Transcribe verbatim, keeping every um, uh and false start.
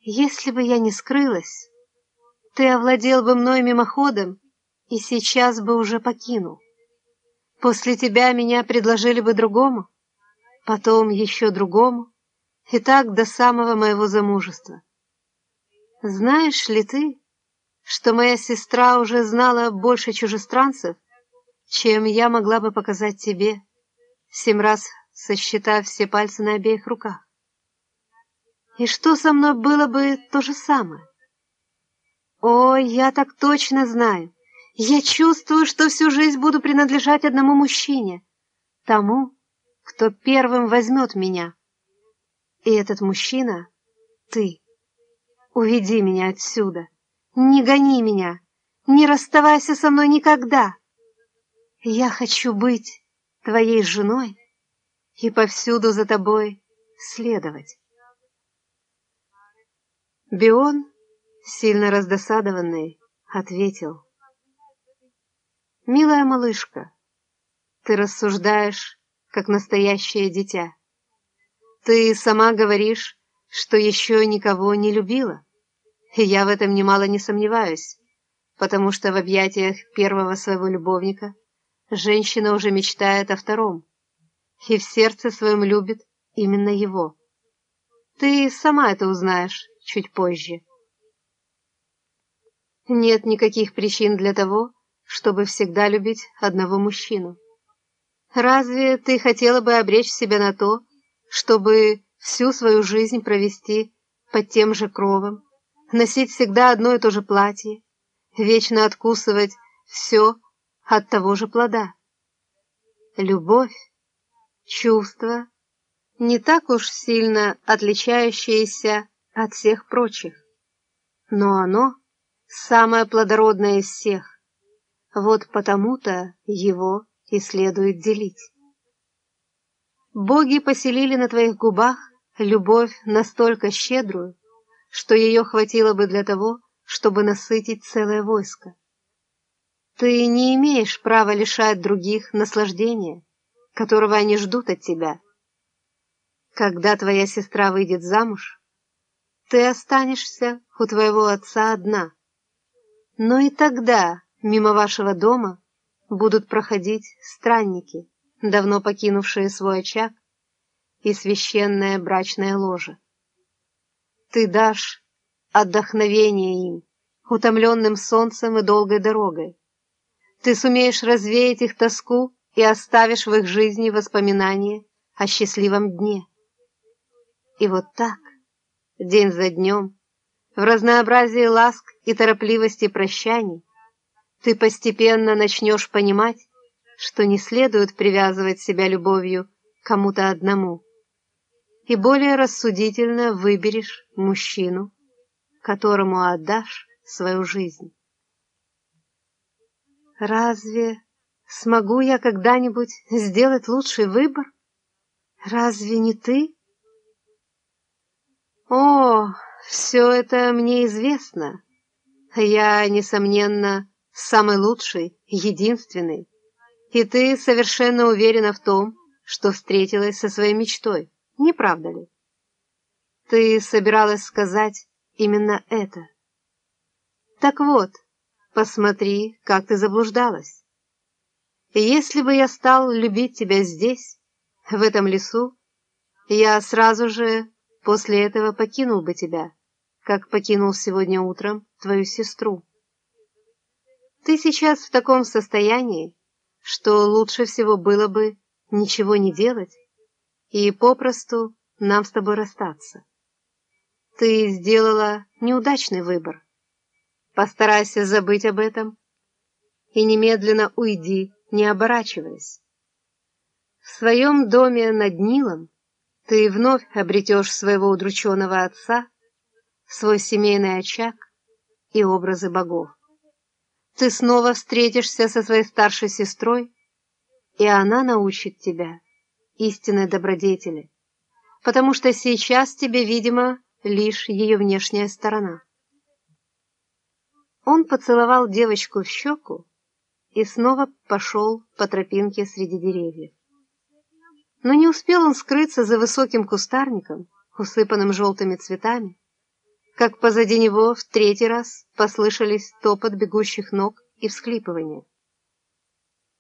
Если бы я не скрылась, ты овладел бы мной мимоходом и сейчас бы уже покинул. После тебя меня предложили бы другому, потом еще другому, и так до самого моего замужества. Знаешь ли ты, что моя сестра уже знала больше чужестранцев, чем я могла бы показать тебе, семь раз сосчитав все пальцы на обеих руках? И что со мной было бы то же самое? О, я так точно знаю. Я чувствую, что всю жизнь буду принадлежать одному мужчине, тому, кто первым возьмет меня. И этот мужчина — ты. Уведи меня отсюда. Не гони меня. Не расставайся со мной никогда. Я хочу быть твоей женой и повсюду за тобой следовать. Бион, сильно раздосадованный, ответил: «Милая малышка, ты рассуждаешь, как настоящее дитя. Ты сама говоришь, что еще никого не любила, и я в этом немало не сомневаюсь, потому что в объятиях первого своего любовника женщина уже мечтает о втором, и в сердце своем любит именно его. Ты сама это узнаешь чуть позже. Нет никаких причин для того, чтобы всегда любить одного мужчину. Разве ты хотела бы обречь себя на то, чтобы всю свою жизнь провести под тем же кровом, носить всегда одно и то же платье, вечно откусывать все от того же плода? Любовь, чувство, не так уж сильно отличающееся от всех прочих, но оно самое плодородное из всех, вот потому-то его и следует делить. Боги поселили на твоих губах любовь настолько щедрую, что ее хватило бы для того, чтобы насытить целое войско. Ты не имеешь права лишать других наслаждения, которого они ждут от тебя. Когда твоя сестра выйдет замуж, ты останешься у твоего отца одна. Но и тогда мимо вашего дома будут проходить странники, давно покинувшие свой очаг и священное брачное ложе. Ты дашь отдохновение им, утомленным солнцем и долгой дорогой. Ты сумеешь развеять их тоску и оставишь в их жизни воспоминания о счастливом дне. И вот так, день за днем, в разнообразии ласк и торопливости прощаний, ты постепенно начнешь понимать, что не следует привязывать себя любовью к кому-то одному, и более рассудительно выберешь мужчину, которому отдашь свою жизнь. Разве смогу я когда-нибудь сделать лучший выбор? Разве не ты? О, все это мне известно. Я, несомненно, самый лучший, единственный, и ты совершенно уверена в том, что встретилась со своей мечтой, не правда ли? Ты собиралась сказать именно это. Так вот, посмотри, как ты заблуждалась. Если бы я стал любить тебя здесь, в этом лесу, я сразу же после этого покинул бы тебя, как покинул сегодня утром твою сестру. Ты сейчас в таком состоянии, что лучше всего было бы ничего не делать и попросту нам с тобой расстаться. Ты сделала неудачный выбор. Постарайся забыть об этом и немедленно уйди, не оборачиваясь. В своем доме над Нилом ты вновь обретешь своего удрученного отца, свой семейный очаг и образы богов. Ты снова встретишься со своей старшей сестрой, и она научит тебя истинной добродетели, потому что сейчас тебе, видимо, лишь ее внешняя сторона. Он поцеловал девочку в щеку и снова пошел по тропинке среди деревьев. Но не успел он скрыться за высоким кустарником, усыпанным желтыми цветами, как позади него в третий раз послышались топот бегущих ног и всхлипывания.